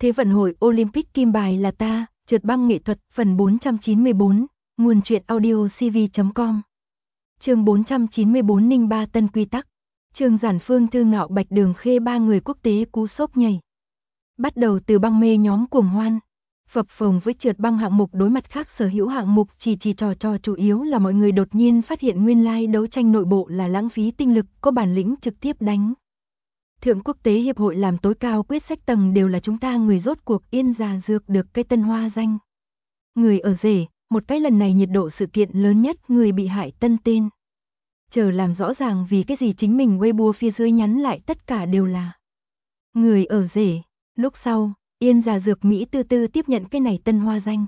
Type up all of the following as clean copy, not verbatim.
Thế vận hội Olympic kim bài là ta, trượt băng nghệ thuật phần 494, nguồn truyện audio cv.com. Chương 494 Ninh Ba Tân quy tắc. Trương Giản Phương Thư Ngạo Bạch Đường Khê ba người quốc tế cú sốc nhảy. Bắt đầu từ băng mê nhóm cuồng hoan, phập phồng với trượt băng hạng mục đối mặt khác sở hữu hạng mục chỉ trò chủ yếu là mọi người đột nhiên phát hiện nguyên lai đấu tranh nội bộ là lãng phí tinh lực, có bản lĩnh trực tiếp đánh. Thượng quốc tế hiệp hội làm tối cao quyết sách tầng đều là chúng ta người, rốt cuộc Yên Già Dược được cái tân hoa danh. Người ở rể, một cái lần này nhiệt độ sự kiện lớn nhất, người bị hại tân tên. Chờ làm rõ ràng vì cái gì chính mình Weibo phía dưới nhắn lại tất cả đều là người ở rể. Lúc sau, Yên Già Dược Mỹ từ từ tiếp nhận cái này tân hoa danh.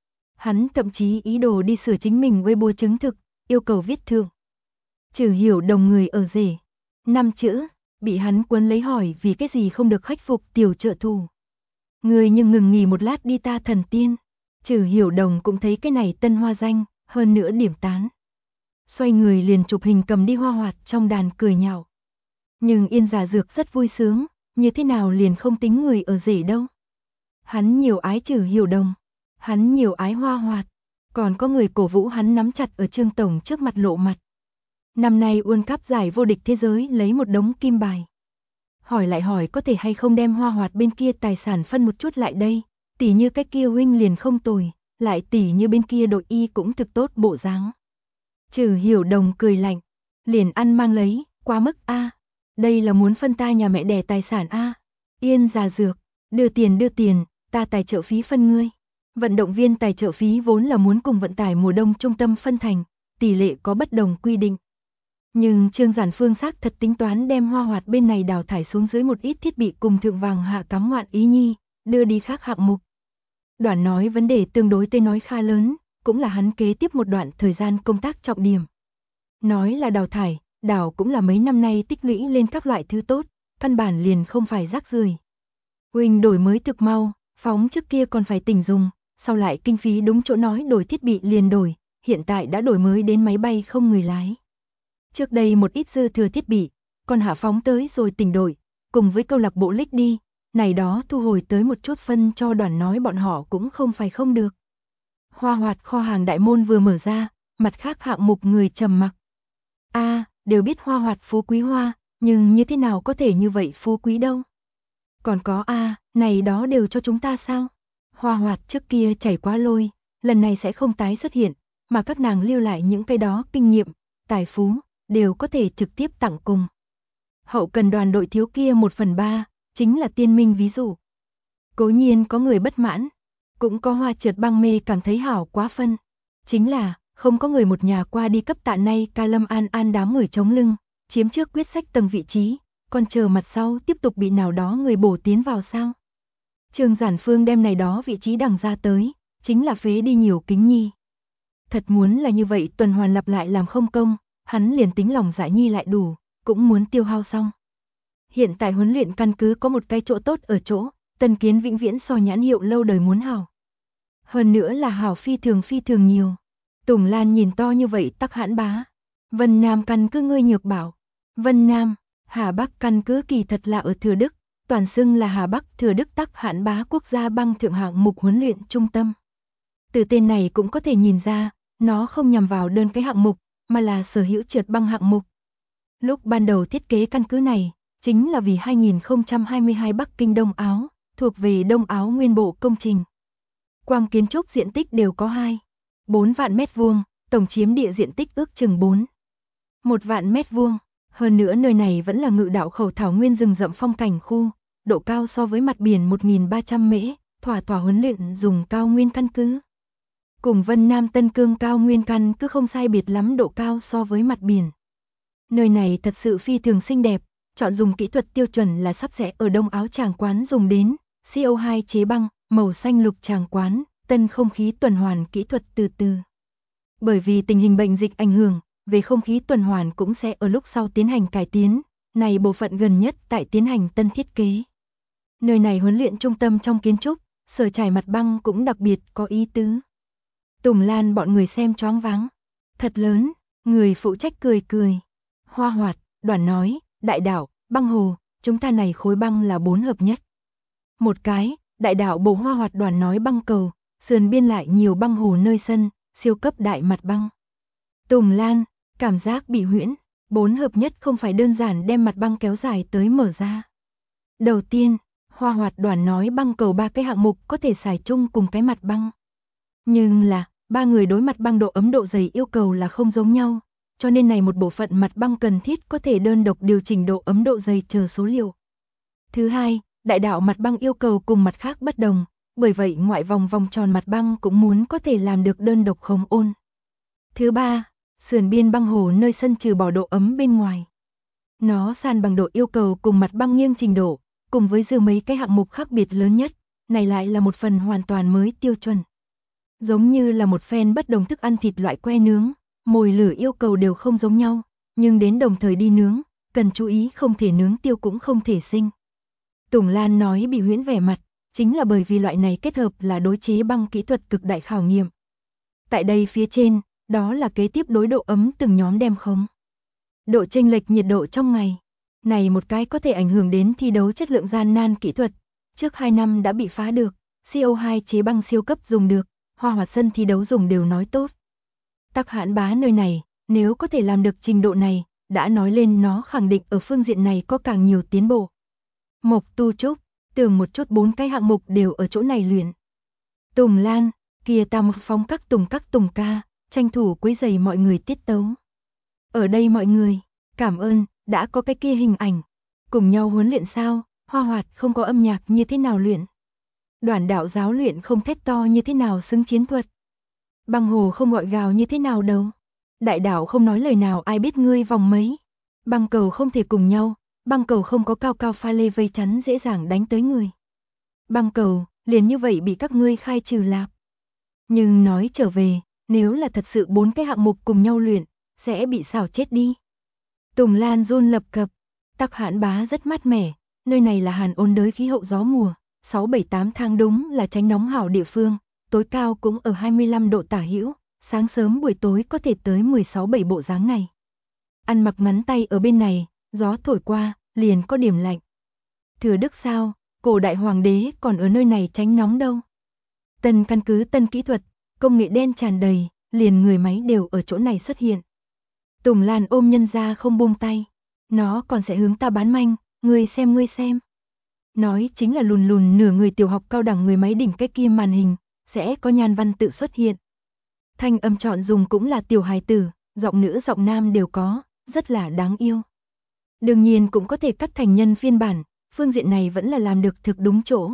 Hắn thậm chí ý đồ đi sửa chính mình Weibo chứng thực, yêu cầu viết thượng Trừ Hiểu Đồng người ở rể 5 chữ, bị hắn quấn lấy hỏi vì cái gì không được khắc phục tiểu trợ thủ. Người nhưng ngừng nghỉ một lát đi ta thần tiên. Trừ Hiểu Đồng cũng thấy cái này tân hoa danh, hơn nữa điểm tán. Xoay người liền chụp hình cầm đi hoa hoạt trong đàn cười nhạo. Nhưng Yên Già Dược rất vui sướng, như thế nào liền không tính người ở rể đâu. Hắn nhiều ái Trừ Hiểu Đồng, hắn nhiều ái hoa hoạt, còn có người cổ vũ hắn nắm chặt ở Trương Tổng trước mặt lộ mặt. Năm nay World Cup giải vô địch thế giới lấy một đống kim bài. Hỏi lại hỏi có thể hay không đem hoa hoạt bên kia tài sản phân một chút lại đây, tỉ như cái kia huynh liền không tồi, lại tỉ như bên kia đội y cũng thực tốt bộ dáng. Trừ Hiểu Đồng cười lạnh, liền ăn mang lấy, quá mức a. Đây là muốn phân ta nhà mẹ đẻ tài sản a. Yên Già Dược, đưa tiền, ta tài trợ phí phân ngươi. Vận động viên tài trợ phí vốn là muốn cùng vận tải mùa đông trung tâm phân thành, tỷ lệ có bất đồng quy định. Nhưng Trương Giản Phương xác thật tính toán đem hoa hoạt bên này đào thải xuống dưới một ít thiết bị cùng thượng vàng hạ cắm ngoạn ý nhi, đưa đi khác hạng mục. Đoạn nói vấn đề tương đối tê nói kha lớn, cũng là hắn kế tiếp một đoạn thời gian công tác trọng điểm. Nói là đào thải, đào cũng là mấy năm nay tích lũy lên các loại thứ tốt, căn bản liền không phải rác rưởi. Huynh đổi mới thực mau, phóng trước kia còn phải tỉnh dùng, sau lại kinh phí đúng chỗ nói đổi thiết bị liền đổi, hiện tại đã đổi mới đến máy bay không người lái. Trước đây một ít dư thừa thiết bị, còn hạ phóng tới rồi tỉnh đổi, cùng với câu lạc bộ lích đi, này đó thu hồi tới một chút phân cho Đoàn nói bọn họ cũng không phải không được. Hoa hoạt kho hàng đại môn vừa mở ra, mặt khác hạng mục người trầm mặc. Đều biết hoa hoạt phú quý hoa, nhưng như thế nào có thể như vậy phú quý đâu. Còn có này đó đều cho chúng ta sao? Hoa hoạt trước kia chảy quá lôi, lần này sẽ không tái xuất hiện, mà các nàng lưu lại những cái đó kinh nghiệm, tài phú, đều có thể trực tiếp tặng cùng. Hậu cần đoàn đội thiếu kia 1/3, chính là tiên minh ví dụ. Cố nhiên có người bất mãn, cũng có hoa trượt băng mê cảm thấy hảo quá phân. Chính là, không có người một nhà qua đi cấp tạ nay ca Lâm An đám người chống lưng, chiếm trước quyết sách tầng vị trí, còn chờ mặt sau tiếp tục bị nào đó người bổ tiến vào sao. Trương Giản Phương đem này đó vị trí đằng ra tới, chính là phế đi nhiều kính nhi. Thật muốn là như vậy tuần hoàn lặp lại làm không công, hắn liền tính lòng dạ nhi lại đủ, cũng muốn tiêu hao xong. Hiện tại huấn luyện căn cứ có một cái chỗ tốt ở chỗ, Tân Kiến vĩnh viễn so nhãn hiệu lâu đời muốn hảo. Hơn nữa là hảo phi thường nhiều. Tùng Lan nhìn to như vậy tắc hãn bá. Vân Nam căn cứ ngươi nhược bảo. Vân Nam, Hà Bắc căn cứ kỳ thật là ở Thừa Đức, toàn xưng là Hà Bắc Thừa Đức tắc hãn bá quốc gia băng thượng hạng mục huấn luyện trung tâm. Từ tên này cũng có thể nhìn ra, nó không nhằm vào đơn cái hạng mục, mà là sở hữu trượt băng hạng mục. Lúc ban đầu thiết kế căn cứ này, chính là vì 2022 Bắc Kinh Đông Áo, thuộc về Đông Áo nguyên bộ công trình. Quang kiến trúc diện tích đều có 4 vạn mét vuông, tổng chiếm địa diện tích ước chừng 1 vạn mét vuông. Hơn nữa nơi này vẫn là ngự đạo khẩu thảo nguyên rừng rậm phong cảnh khu, độ cao so với mặt biển 1.300 mễ, thỏa huấn luyện dùng cao nguyên căn cứ. Cùng Vân Nam Tân Cương cao nguyên căn cứ không sai biệt lắm độ cao so với mặt biển. Nơi này thật sự phi thường xinh đẹp, chọn dùng kỹ thuật tiêu chuẩn là sắp sẽ ở Đông Áo tràng quán dùng đến, CO2 chế băng, màu xanh lục tràng quán, tân không khí tuần hoàn kỹ thuật từ từ. Bởi vì tình hình bệnh dịch ảnh hưởng, về không khí tuần hoàn cũng sẽ ở lúc sau tiến hành cải tiến, này bộ phận gần nhất tại tiến hành tân thiết kế. Nơi này huấn luyện trung tâm trong kiến trúc, sở trải mặt băng cũng đặc biệt có ý tứ. Tùng Lan bọn người xem choáng váng. Thật lớn, người phụ trách cười. Hoa hoạt, Đoàn nói, đại đảo, băng hồ, chúng ta này khối băng là 4 hợp nhất. Một cái, đại đạo bổ hoa hoạt đoàn nói băng cầu, sườn biên lại nhiều băng hồ nơi sân, siêu cấp đại mặt băng. Tùng Lan, cảm giác bị huyễn, 4 hợp nhất không phải đơn giản đem mặt băng kéo dài tới mở ra. Đầu tiên, hoa hoạt đoàn nói băng cầu 3 cái hạng mục có thể xài chung cùng cái mặt băng. Nhưng là, 3 người đối mặt băng độ ấm độ dày yêu cầu là không giống nhau, cho nên này một bộ phận mặt băng cần thiết có thể đơn độc điều chỉnh độ ấm độ dày chờ số liệu. Thứ hai, đại đạo mặt băng yêu cầu cùng mặt khác bất đồng, bởi vậy ngoại vòng vòng tròn mặt băng cũng muốn có thể làm được đơn độc không ôn. Thứ ba, sườn biên băng hồ nơi sân trừ bỏ độ ấm bên ngoài. Nó san bằng độ yêu cầu cùng mặt băng nghiêng trình độ, cùng với dư mấy cái hạng mục khác biệt lớn nhất, này lại là một phần hoàn toàn mới tiêu chuẩn. Giống như là một phen bất đồng thức ăn thịt loại que nướng, mồi lửa yêu cầu đều không giống nhau, nhưng đến đồng thời đi nướng, cần chú ý không thể nướng tiêu cũng không thể sinh. Tùng Lan nói bị huyễn vẻ mặt, chính là bởi vì loại này kết hợp là đối chế băng kỹ thuật cực đại khảo nghiệm. Tại đây phía trên, đó là kế tiếp đối độ ấm từng nhóm đem khống. Độ chênh lệch nhiệt độ trong ngày. Này một cái có thể ảnh hưởng đến thi đấu chất lượng gian nan kỹ thuật. Trước 2 năm đã bị phá được, CO2 chế băng siêu cấp dùng được, hoa hoạt sân thi đấu dùng đều nói tốt. Tắc Hãn Bá nơi này, nếu có thể làm được trình độ này, đã nói lên nó khẳng định ở phương diện này có càng nhiều tiến bộ. Mộc Tu Trúc, tưởng một chút 4 cái hạng mục đều ở chỗ này luyện. Tùng Lan, kia ta một phóng các tùng ca, tranh thủ quấy rầy mọi người tiết tấu. Ở đây mọi người, cảm ơn, đã có cái kia hình ảnh. Cùng nhau huấn luyện sao, hoa hoạt không có âm nhạc như thế nào luyện. Đoàn đạo giáo luyện không thét to như thế nào xứng chiến thuật. Băng hồ không gọi gào như thế nào đâu. Đại đạo không nói lời nào ai biết ngươi vòng mấy. Băng cầu không thể cùng nhau, băng cầu không có cao cao pha lê vây chắn dễ dàng đánh tới người. Băng cầu, liền như vậy bị các ngươi khai trừ lạp. Nhưng nói trở về, nếu là thật sự 4 cái hạng mục cùng nhau luyện, sẽ bị xảo chết đi. Tùng Lan run lập cập, Tắc Hãn Bá rất mát mẻ, nơi này là hàn ôn đới khí hậu gió mùa, 6-7-8 tháng đúng là tránh nóng hảo địa phương, tối cao cũng ở 25 độ tả hữu, sáng sớm buổi tối có thể tới 16-17 bộ dáng này. Ăn mặc ngắn tay ở bên này, gió thổi qua, liền có điểm lạnh. Thừa Đức sao, cổ đại hoàng đế còn ở nơi này tránh nóng đâu. Tân căn cứ tân kỹ thuật, công nghệ đen tràn đầy, liền người máy đều ở chỗ này xuất hiện. Tùng Lan ôm nhân ra không buông tay, nó còn sẽ hướng ta bán manh, ngươi xem. Nói chính là lùn lùn nửa người tiểu học cao đẳng người máy đỉnh cái kia màn hình, sẽ có nhan văn tự xuất hiện. Thanh âm chọn dùng cũng là tiểu hài tử, giọng nữ giọng nam đều có, rất là đáng yêu. Đương nhiên cũng có thể cắt thành nhân phiên bản, phương diện này vẫn là làm được thực đúng chỗ.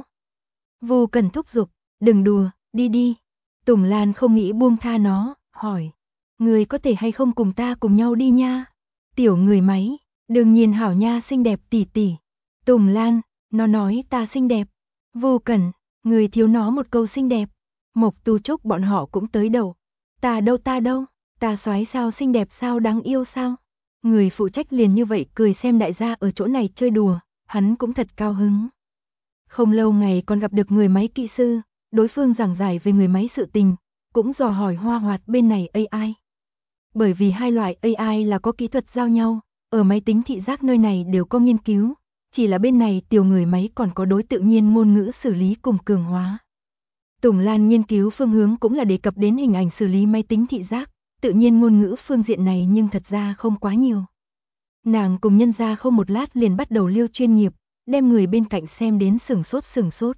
Vô cần thúc giục, đừng đùa, đi đi. Tùng Lan không nghĩ buông tha nó, hỏi. Người có thể hay không cùng ta cùng nhau đi nha? Tiểu người máy, đương nhiên hảo nha xinh đẹp tỷ tỷ. Tùng Lan, nó nói ta xinh đẹp. Vô cần, người thiếu nó một câu xinh đẹp. Mộc Tu Trúc bọn họ cũng tới đầu. Ta đâu, ta soái sao xinh đẹp sao đáng yêu sao? Người phụ trách liền như vậy cười xem đại gia ở chỗ này chơi đùa, hắn cũng thật cao hứng. Không lâu ngày còn gặp được người máy kỹ sư, đối phương giảng giải về người máy sự tình, cũng dò hỏi hoa hoạt bên này AI. Bởi vì hai loại AI là có kỹ thuật giao nhau, ở máy tính thị giác nơi này đều có nghiên cứu, chỉ là bên này tiểu người máy còn có đối tự nhiên ngôn ngữ xử lý cùng cường hóa. Tùng Lan nghiên cứu phương hướng cũng là đề cập đến hình ảnh xử lý máy tính thị giác, tự nhiên ngôn ngữ phương diện này nhưng thật ra không quá nhiều. Nàng cùng nhân gia không một lát liền bắt đầu liêu chuyên nghiệp, đem người bên cạnh xem đến sửng sốt.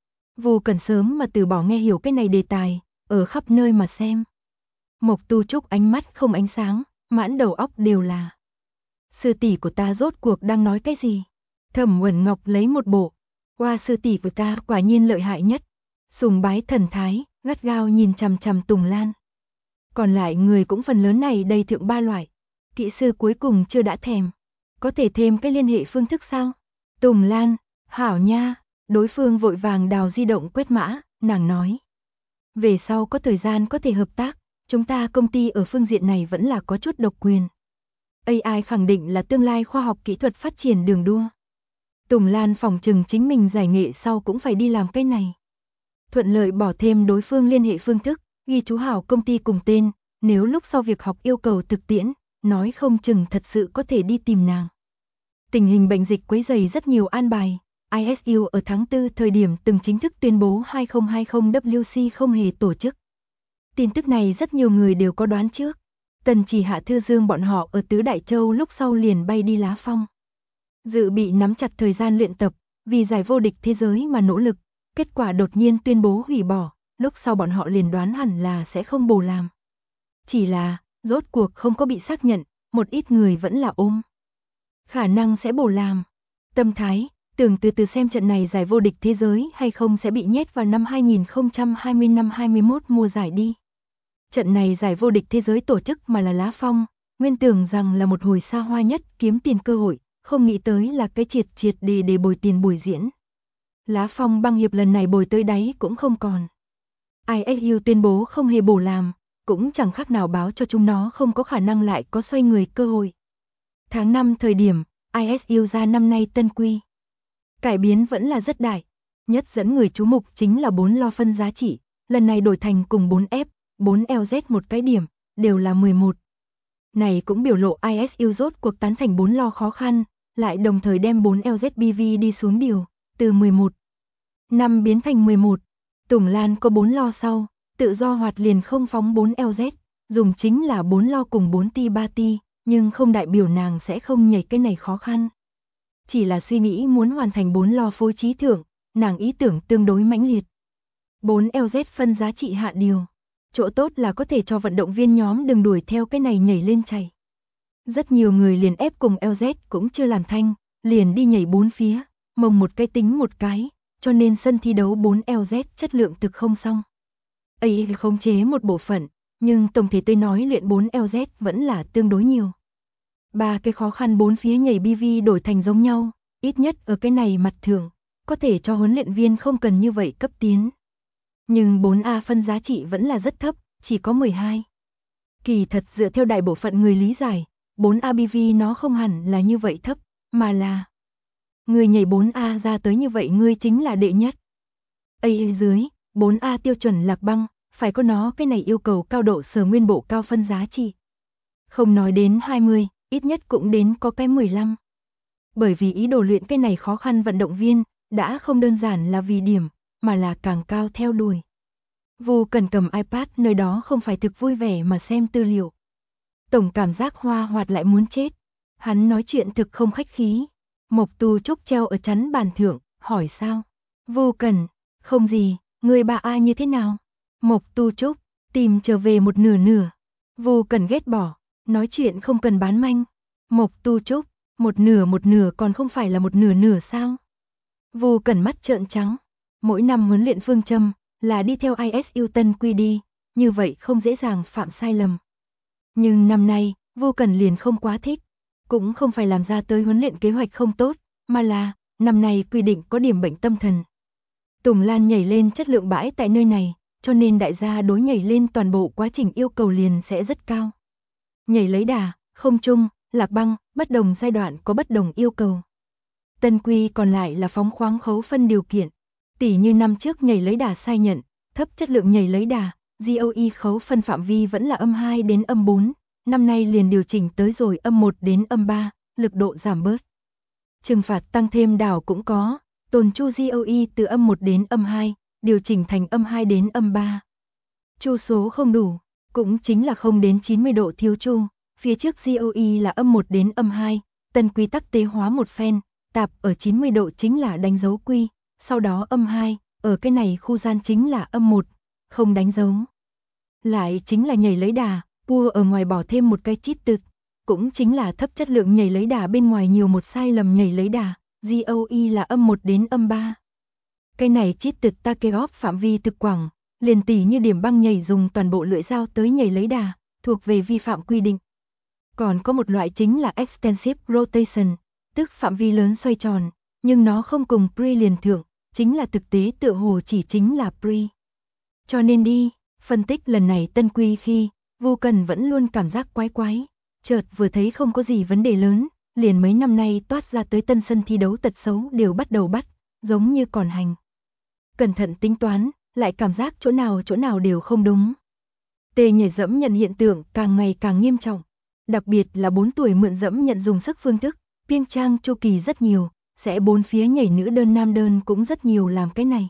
Vô cần sớm mà từ bỏ nghe hiểu cái này đề tài, ở khắp nơi mà xem. Mộc Tu Trúc ánh mắt không ánh sáng, mãn đầu óc đều là. Sư tỷ của ta rốt cuộc đang nói cái gì? Thẩm Uẩn Ngọc lấy một bộ. Qua sư tỷ của ta quả nhiên lợi hại nhất. Sùng bái thần thái, gắt gao nhìn chằm chằm Tùng Lan. Còn lại người cũng phần lớn này đầy thượng ba loại. Kỹ sư cuối cùng chưa đã thèm. Có thể thêm cái liên hệ phương thức sao? Tùng Lan, hảo nha. Đối phương vội vàng đào di động quét mã, nàng nói. Về sau có thời gian có thể hợp tác, chúng ta công ty ở phương diện này vẫn là có chút độc quyền. AI khẳng định là tương lai khoa học kỹ thuật phát triển đường đua. Tùng Lan phỏng chừng chính mình giải nghệ sau cũng phải đi làm cái này. Thuận lợi bỏ thêm đối phương liên hệ phương thức, ghi chú hảo công ty cùng tên, nếu lúc sau việc học yêu cầu thực tiễn, nói không chừng thật sự có thể đi tìm nàng. Tình hình bệnh dịch quấy rầy rất nhiều an bài, ISU ở tháng 4 thời điểm từng chính thức tuyên bố 2020 WC không hề tổ chức. Tin tức này rất nhiều người đều có đoán trước. Tần Chỉ Hạ Thư Dương bọn họ ở Tứ Đại Châu lúc sau liền bay đi Lá Phong. Dự bị nắm chặt thời gian luyện tập, vì giải vô địch thế giới mà nỗ lực, kết quả đột nhiên tuyên bố hủy bỏ, lúc sau bọn họ liền đoán hẳn là sẽ không bổ làm. Chỉ là, rốt cuộc không có bị xác nhận, một ít người vẫn là ôm khả năng sẽ bổ làm. Tâm thái, tưởng từ từ xem trận này giải vô địch thế giới hay không sẽ bị nhét vào năm 2020 năm 21 mùa giải đi. Trận này giải vô địch thế giới tổ chức mà là Lá Phong, nguyên tưởng rằng là một hồi xa hoa nhất kiếm tiền cơ hội, không nghĩ tới là cái triệt để bồi tiền buổi diễn. Lá Phong băng hiệp lần này bồi tới đáy cũng không còn. ISU tuyên bố không hề bổ làm, cũng chẳng khác nào báo cho chúng nó không có khả năng lại có xoay người cơ hội. Tháng 5 thời điểm, ISU ra năm nay tân quy. Cải biến vẫn là rất đại, nhất dẫn người chú mục chính là 4 lo phân giá trị, lần này đổi thành cùng 4F, 4LZ một cái điểm, đều là 11. Này cũng biểu lộ ISU rốt cuộc tán thành 4 lo khó khăn, lại đồng thời đem 4LZ BV đi xuống điều, từ 11 năm biến thành 11. Tùng Lan có 4 lo sau, tự do hoạt liền không phóng 4LZ, dùng chính là 4 lo cùng 4 ti 3 ti, nhưng không đại biểu nàng sẽ không nhảy cái này khó khăn. Chỉ là suy nghĩ muốn hoàn thành 4 lo phối trí thưởng, nàng ý tưởng tương đối mãnh liệt. 4LZ phân giá trị hạ điều. Chỗ tốt là có thể cho vận động viên nhóm đừng đuổi theo cái này nhảy lên chạy. Rất nhiều người liền ép cùng LZ cũng chưa làm thanh, liền đi nhảy 4 phía, mông một cái tính một cái, cho nên sân thi đấu 4LZ chất lượng thực không xong. ấy khống chế một bộ phận, nhưng tổng thể tôi nói luyện 4LZ vẫn là tương đối nhiều. 3 cái khó khăn 4 phía nhảy BV đổi thành giống nhau, ít nhất ở cái này mặt thưởng, có thể cho huấn luyện viên không cần như vậy cấp tiến. Nhưng 4A phân giá trị vẫn là rất thấp, chỉ có 12. Kỳ thật dựa theo đại bộ phận người lý giải, 4A BV nó không hẳn là như vậy thấp, mà là người nhảy 4A ra tới như vậy ngươi chính là đệ nhất. ấy dưới, 4A tiêu chuẩn lạc băng, phải có nó cái này yêu cầu cao độ sở nguyên bộ cao phân giá trị. Không nói đến 20, ít nhất cũng đến có cái 15. Bởi vì ý đồ luyện cái này khó khăn vận động viên, đã không đơn giản là vì điểm, mà là càng cao theo đuổi. Vu Cần cầm iPad nơi đó không phải thực vui vẻ mà xem tư liệu. Tổng cảm giác hoa hoạt lại muốn chết. Hắn nói chuyện thực không khách khí. Mộc Tu Trúc treo ở chắn bàn thượng, hỏi sao? Vu Cần, không gì, người bà A như thế nào? Mộc Tu Trúc, tìm trở về một nửa. Vu Cần ghét bỏ, nói chuyện không cần bán manh. Mộc Tu Trúc, một nửa còn không phải là một nửa sao? Vu Cần mắt trợn trắng. Mỗi năm huấn luyện phương châm là đi theo ISU tân quy đi, như vậy không dễ dàng phạm sai lầm. Nhưng năm nay, Vu Cần liền không quá thích, cũng không phải làm ra tới huấn luyện kế hoạch không tốt, mà là năm nay quy định có điểm bệnh tâm thần. Tùng Lan nhảy lên chất lượng bãi tại nơi này, cho nên đại gia đối nhảy lên toàn bộ quá trình yêu cầu liền sẽ rất cao. Nhảy lấy đà, không trung, lạc băng, bất đồng giai đoạn có bất đồng yêu cầu. Tân quy còn lại là phóng khoáng khấu phân điều kiện. Tỷ như năm trước nhảy lấy đà sai nhận, thấp chất lượng nhảy lấy đà, GOE khấu phân phạm vi vẫn là âm 2 đến âm 4, năm nay liền điều chỉnh tới rồi âm 1 đến âm 3, lực độ giảm bớt. Trừng phạt tăng thêm đảo cũng có, tồn chu GOE từ âm 1 đến âm 2, điều chỉnh thành âm 2 đến âm 3. Chu số không đủ, cũng chính là 0 đến 90 độ thiếu chu, phía trước GOE là âm 1 đến âm 2, tân quy tắc tế hóa một phen, tạp ở 90 độ chính là đánh dấu quy. Sau đó âm 2, ở cái này khu gian chính là âm 1, không đánh dấu. Lại chính là nhảy lấy đà, pua ở ngoài bỏ thêm một cái chít tực, cũng chính là thấp chất lượng nhảy lấy đà bên ngoài nhiều một sai lầm nhảy lấy đà, GOE là âm 1 đến âm 3. Cái này chít tực takeoff phạm vi thực quảng, liền tỷ như điểm băng nhảy dùng toàn bộ lưỡi dao tới nhảy lấy đà, thuộc về vi phạm quy định. Còn có một loại chính là extensive rotation, tức phạm vi lớn xoay tròn, nhưng nó không cùng pre liền thưởng. Chính là thực tế tựa hồ chỉ chính là pre. Cho nên đi, phân tích lần này tân quy khi, Vu Cần vẫn luôn cảm giác quái, chợt vừa thấy không có gì vấn đề lớn, liền mấy năm nay toát ra tới tân sân thi đấu tật xấu đều bắt đầu bắt, giống như còn hành. Cẩn thận tính toán, lại cảm giác chỗ nào đều không đúng. Tê nhảy dẫm nhận hiện tượng càng ngày càng nghiêm trọng, đặc biệt là 4 tuổi mượn dẫm nhận dùng sức phương thức, Piêng Trang chu kỳ rất nhiều. sẽ bốn phía nhảy nữ đơn nam đơn cũng rất nhiều làm cái này.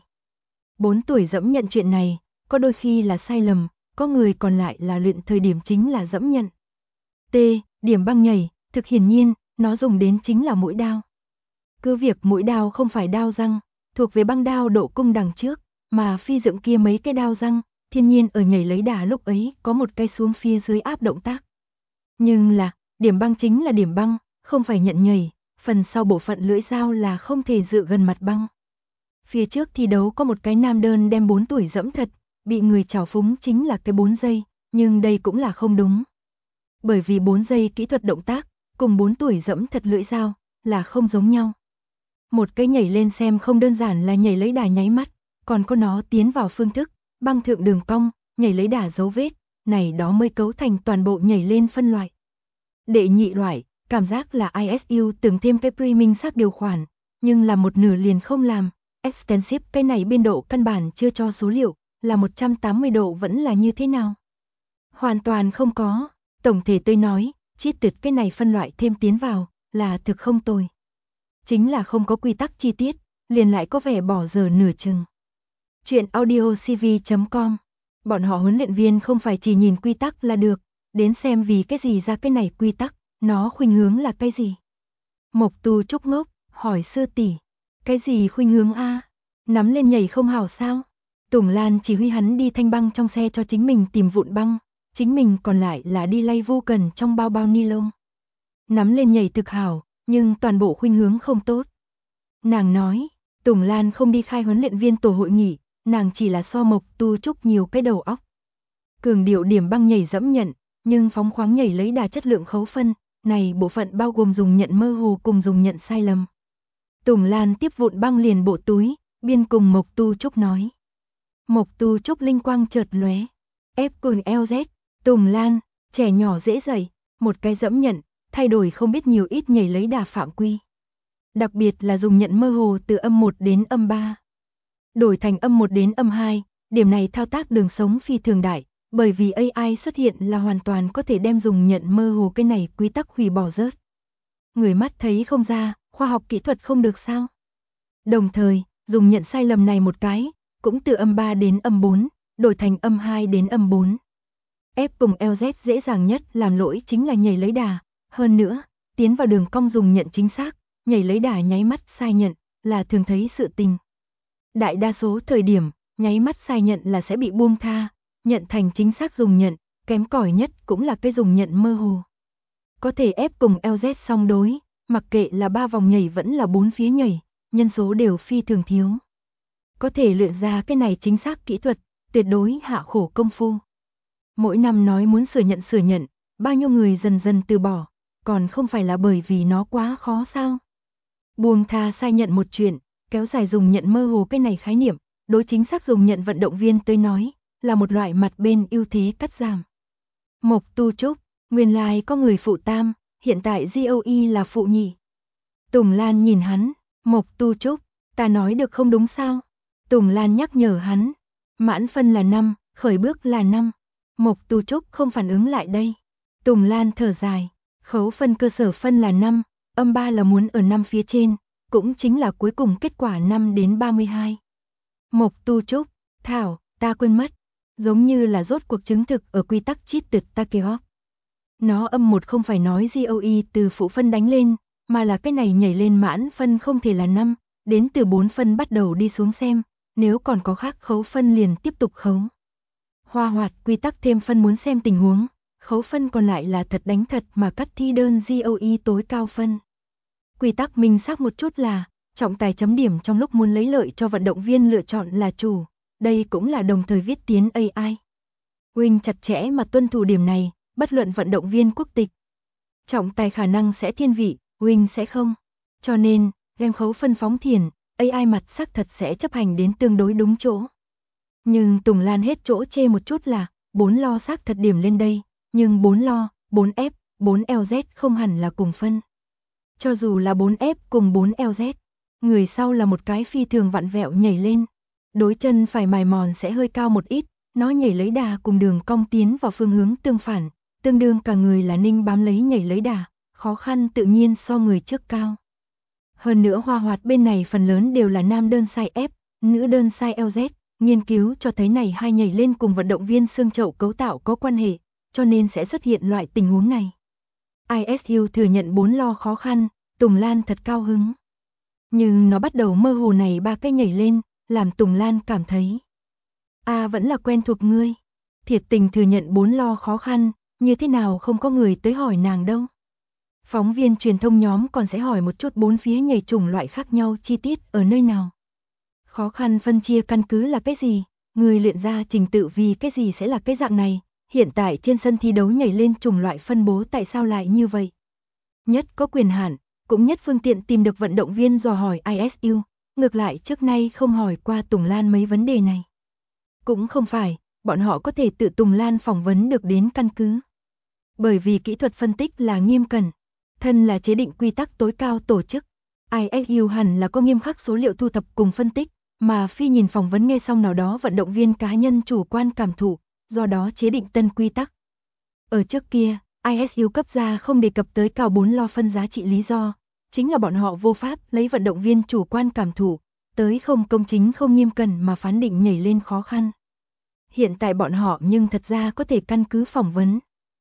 4 tuổi dẫm nhận chuyện này, có đôi khi là sai lầm, có người còn lại là luyện thời điểm chính là dẫm nhận. T. Điểm băng nhảy, thực hiển nhiên, nó dùng đến chính là mũi đao. Cứ việc mũi đao không phải đao răng, thuộc về băng đao độ cung đằng trước, mà phi dựng kia mấy cái đao răng, thiên nhiên ở nhảy lấy đà lúc ấy có một cây xuống phía dưới áp động tác. Nhưng là, điểm băng chính là điểm băng, không phải nhận nhảy, phần sau bộ phận lưỡi dao là không thể dựa gần mặt băng. Phía trước thi đấu có một cái nam đơn đem 4 tuổi dẫm thật, bị người trào phúng chính là cái 4 giây, nhưng đây cũng là không đúng. Bởi vì 4 giây kỹ thuật động tác, cùng 4 tuổi dẫm thật lưỡi dao, là không giống nhau. Một cái nhảy lên xem không đơn giản là nhảy lấy đà nháy mắt, còn có nó tiến vào phương thức, băng thượng đường cong, nhảy lấy đà dấu vết, này đó mới cấu thành toàn bộ nhảy lên phân loại. Đệ nhị loại, cảm giác là ISU từng thêm cái priming xác điều khoản, nhưng là một nửa liền không làm. Extensive cái này biên độ căn bản chưa cho số liệu, là 180 độ vẫn là như thế nào? Hoàn toàn không có, tổng thể tôi nói, chiết tuyệt cái này phân loại thêm tiến vào, là thực không tồi. Chính là không có quy tắc chi tiết, liền lại có vẻ bỏ giờ nửa chừng. Chuyện audiocv.com. Bọn họ huấn luyện viên không phải chỉ nhìn quy tắc là được, đến xem vì cái gì ra cái này quy tắc, nó khuynh hướng là cái gì. Mộc Tu Trúc ngốc, hỏi sư tỷ, cái gì khuynh hướng a? Nắm lên nhảy không hảo sao? Tùng Lan chỉ huy hắn đi thanh băng trong xe cho chính mình tìm vụn băng, chính mình còn lại là đi lay vô cần trong bao bao ni lông. Nắm lên nhảy thực hảo, nhưng toàn bộ khuynh hướng không tốt. Nàng nói, Tùng Lan không đi khai huấn luyện viên tổ hội nghị, nàng chỉ là so Mộc Tu Trúc nhiều cái đầu óc. Cường điệu điểm băng nhảy dẫm nhận, nhưng phóng khoáng nhảy lấy đà chất lượng khấu phân, này bộ phận bao gồm dùng nhận mơ hồ cùng dùng nhận sai lầm. Tùng Lan tiếp vụn băng liền bộ túi, biên cùng Mộc Tu Trúc nói. Mộc Tu Trúc linh quang chợt lóe, ép cùng LZ, Tùng Lan, trẻ nhỏ dễ dậy, một cái dẫm nhận, thay đổi không biết nhiều ít nhảy lấy đà phạm quy. Đặc biệt là dùng nhận mơ hồ từ âm 1 đến âm 3. Đổi thành âm 1 đến âm 2, điểm này thao tác đường sống phi thường đại, bởi vì AI xuất hiện là hoàn toàn có thể đem dùng nhận mơ hồ cái này quy tắc hủy bỏ rớt. Người mắt thấy không ra, khoa học kỹ thuật không được sao? Đồng thời, dùng nhận sai lầm này một cái, cũng từ âm 3 đến âm 4, đổi thành âm 2 đến âm 4. F cùng LZ dễ dàng nhất làm lỗi chính là nhảy lấy đà, hơn nữa, tiến vào đường cong dùng nhận chính xác, nhảy lấy đà nháy mắt sai nhận, là thường thấy sự tình. Đại đa số thời điểm, nháy mắt sai nhận là sẽ bị buông tha, nhận thành chính xác dùng nhận, kém cỏi nhất cũng là cái dùng nhận mơ hồ. Có thể ép cùng LZ song đối, mặc kệ là 3 vòng nhảy vẫn là 4 phía nhảy, nhân số đều phi thường thiếu. Có thể luyện ra cái này chính xác kỹ thuật, tuyệt đối hạ khổ công phu. Mỗi năm nói muốn sửa nhận, bao nhiêu người dần dần từ bỏ, còn không phải là bởi vì nó quá khó sao? Buông tha sai nhận một chuyện, kéo dài dùng nhận mơ hồ cái này khái niệm, đối chính xác dùng nhận vận động viên tới nói, là một loại mặt bên ưu thế cắt giảm. Mộc Tu Trúc, nguyên lai có người phụ tam, hiện tại GOE là phụ nhị. Tùng Lan nhìn hắn, Mộc Tu Trúc, ta nói được không đúng sao? Tùng Lan nhắc nhở hắn, mãn phân là 5, khởi bước là 5. Mộc Tu Trúc không phản ứng lại đây. Tùng Lan thở dài, khấu phân cơ sở phân là 5, âm 3 là muốn ở 5 phía trên, cũng chính là cuối cùng kết quả 5 đến 32. Mộc Tu Trúc, thảo, ta quên mất, giống như là rốt cuộc chứng thực ở quy tắc chít tuyệt Takeoff. Nó âm 1 không phải nói GOE từ phụ phân đánh lên, mà là cái này nhảy lên mãn phân không thể là 5, đến từ 4 phân bắt đầu đi xuống xem, nếu còn có khác khấu phân liền tiếp tục khấu. Hoa hoạt quy tắc thêm phân muốn xem tình huống, khấu phân còn lại là thật đánh thật mà cắt thi đơn GOE tối cao phân. Quy tắc minh xác một chút là, trọng tài chấm điểm trong lúc muốn lấy lợi cho vận động viên lựa chọn là chủ, đây cũng là đồng thời viết tiến AI. Wing chặt chẽ mà tuân thủ điểm này, bất luận vận động viên quốc tịch. Trọng tài khả năng sẽ thiên vị, Wing sẽ không. Cho nên, game khấu phân phóng thiền, AI mặt xác thật sẽ chấp hành đến tương đối đúng chỗ. Nhưng Tùng Lan hết chỗ chê một chút là, 4 lo xác thật điểm lên đây, nhưng 4 lo, 4F, 4LZ không hẳn là cùng phân. Cho dù là 4F cùng 4LZ, người sau là một cái phi thường vặn vẹo nhảy lên. Đối chân phải mài mòn sẽ hơi cao một ít, nó nhảy lấy đà cùng đường cong tiến vào phương hướng tương phản, tương đương cả người là ninh bám lấy nhảy lấy đà, khó khăn tự nhiên so người trước cao. Hơn nữa Hoa Hoạt bên này phần lớn đều là nam đơn size F, nữ đơn size LZ, nghiên cứu cho thấy này hai nhảy lên cùng vận động viên xương chậu cấu tạo có quan hệ, cho nên sẽ xuất hiện loại tình huống này. ISU thừa nhận 4 lo khó khăn, Tùng Lan thật cao hứng. Nhưng nó bắt đầu mơ hồ này ba cái nhảy lên, làm Tùng Lan cảm thấy vẫn là quen thuộc ngươi. Thiệt tình thừa nhận 4 lo khó khăn, như thế nào không có người tới hỏi nàng đâu. Phóng viên truyền thông nhóm còn sẽ hỏi một chút 4 phía nhảy chủng loại khác nhau chi tiết ở nơi nào. Khó khăn phân chia căn cứ là cái gì, người luyện ra trình tự vì cái gì sẽ là cái dạng này, hiện tại trên sân thi đấu nhảy lên chủng loại phân bố tại sao lại như vậy. Nhất có quyền hạn, cũng nhất phương tiện tìm được vận động viên dò hỏi ISU, ngược lại trước nay không hỏi qua Tùng Lan mấy vấn đề này. Cũng không phải, bọn họ có thể tự Tùng Lan phỏng vấn được đến căn cứ. Bởi vì kỹ thuật phân tích là nghiêm cẩn, thân là chế định quy tắc tối cao tổ chức, ISU hẳn là có nghiêm khắc số liệu thu thập cùng phân tích, mà phi nhìn phỏng vấn nghe xong nào đó vận động viên cá nhân chủ quan cảm thụ, do đó chế định tân quy tắc. Ở trước kia, ISU cấp ra không đề cập tới cao 4 lo phân giá trị lý do, chính là bọn họ vô pháp lấy vận động viên chủ quan cảm thụ, tới không công chính không nghiêm cẩn mà phán định nhảy lên khó khăn. Hiện tại bọn họ nhưng thật ra có thể căn cứ phỏng vấn.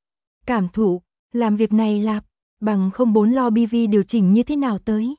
Cảm thụ, làm việc này lạp, bằng không 4 lo BV điều chỉnh như thế nào tới.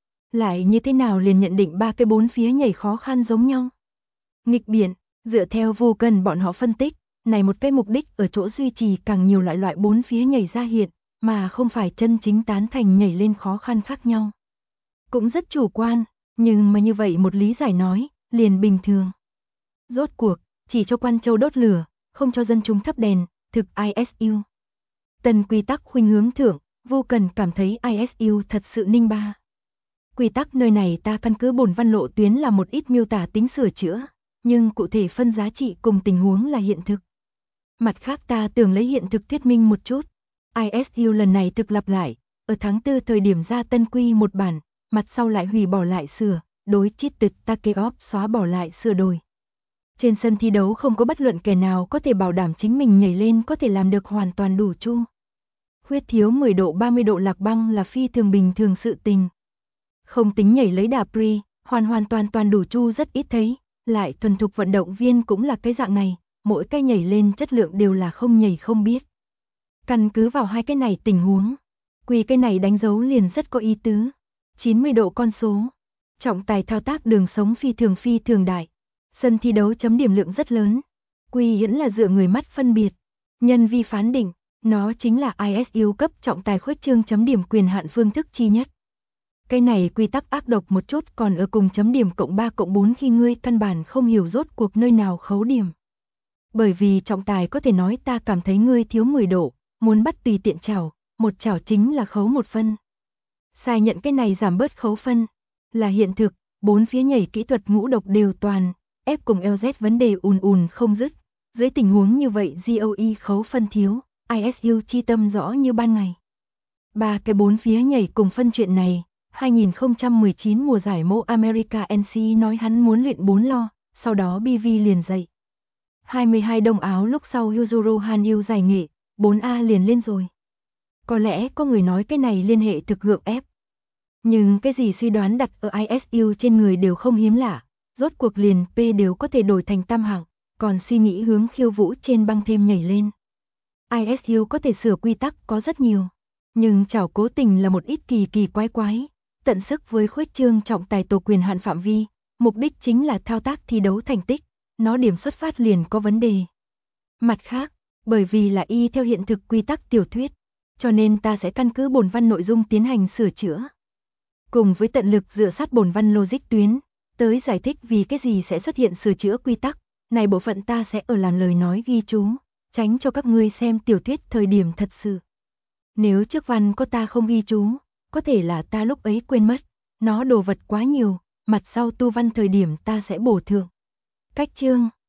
Lại như thế nào liền nhận định ba cái 4 phía nhảy khó khăn giống nhau. Nghịch biện, dựa theo vô cần bọn họ phân tích, này một cái mục đích ở chỗ duy trì càng nhiều loại 4 phía nhảy ra hiện, mà không phải chân chính tán thành nhảy lên khó khăn khác nhau. Cũng rất chủ quan, nhưng mà như vậy một lý giải nói, liền bình thường. Rốt cuộc, chỉ cho quan châu đốt lửa, không cho dân chúng thắp đèn, thực ISU. Tân quy tắc khuynh hướng thưởng, vô cần cảm thấy ISU thật sự ninh ba. Quy tắc nơi này ta căn cứ bổn văn lộ tuyến là một ít miêu tả tính sửa chữa, nhưng cụ thể phân giá trị cùng tình huống là hiện thực. Mặt khác ta tưởng lấy hiện thực thuyết minh một chút. ISU lần này thực lặp lại, ở tháng 4 thời điểm ra tân quy một bản, mặt sau lại hủy bỏ lại sửa, đối Chit Takeoff xóa bỏ lại sửa đổi. Trên sân thi đấu không có bất luận kẻ nào có thể bảo đảm chính mình nhảy lên có thể làm được hoàn toàn đủ chu. Khuyết thiếu 10 độ 30 độ lạc băng là phi thường bình thường sự tình. Không tính nhảy lấy đà pre, hoàn toàn đủ chu rất ít thấy, lại thuần thục vận động viên cũng là cái dạng này, mỗi cái nhảy lên chất lượng đều là không nhảy không biết. Căn cứ vào hai cái này tình huống, quy cái này đánh dấu liền rất có ý tứ. 90 độ con số, trọng tài thao tác đường sống phi thường đại, sân thi đấu chấm điểm lượng rất lớn, quy hiển là dựa người mắt phân biệt, nhân vi phán định, nó chính là ISU cấp trọng tài khuếch trương chấm điểm quyền hạn phương thức chi nhất. Cái này quy tắc ác độc một chút còn ở cùng chấm điểm cộng 3 cộng 4 khi ngươi căn bản không hiểu rốt cuộc nơi nào khấu điểm. Bởi vì trọng tài có thể nói ta cảm thấy ngươi thiếu 10 độ, muốn bắt tùy tiện chảo, một chảo chính là khấu 1 phân. Sai nhận cái này giảm bớt khấu phân, là hiện thực, 4 phía nhảy kỹ thuật ngũ độc đều toàn, F cùng LZ vấn đề ùn không dứt. Dưới tình huống như vậy GOE khấu phân thiếu, ISU chi tâm rõ như ban ngày. Ba cái 4 phía nhảy cùng phân chuyện này, 2019 mùa giải mô America NC nói hắn muốn luyện 4 lo, sau đó BV liền dậy. 22 đông áo lúc sau Yuzuru Hanyu giải nghệ, 4A liền lên rồi. Có lẽ có người nói cái này liên hệ thực gượng ép. Nhưng cái gì suy đoán đặt ở ISU trên người đều không hiếm lạ, rốt cuộc liền P đều có thể đổi thành tam hạng, còn suy nghĩ hướng khiêu vũ trên băng thêm nhảy lên. ISU có thể sửa quy tắc có rất nhiều, nhưng chảo cố tình là một ít kỳ quái, tận sức với khuếch trương trọng tài tổ quyền hạn phạm vi, mục đích chính là thao tác thi đấu thành tích, nó điểm xuất phát liền có vấn đề. Mặt khác, bởi vì là y theo hiện thực quy tắc tiểu thuyết, cho nên ta sẽ căn cứ bổn văn nội dung tiến hành sửa chữa. Cùng với tận lực dựa sát bổn văn logic tuyến, tới giải thích vì cái gì sẽ xuất hiện sửa chữa quy tắc, này bộ phận ta sẽ ở làm lời nói ghi chú, tránh cho các ngươi xem tiểu thuyết thời điểm thật sự. Nếu trước văn có ta không ghi chú, có thể là ta lúc ấy quên mất, nó đồ vật quá nhiều, mặt sau tu văn thời điểm ta sẽ bổ thượng. Cách chương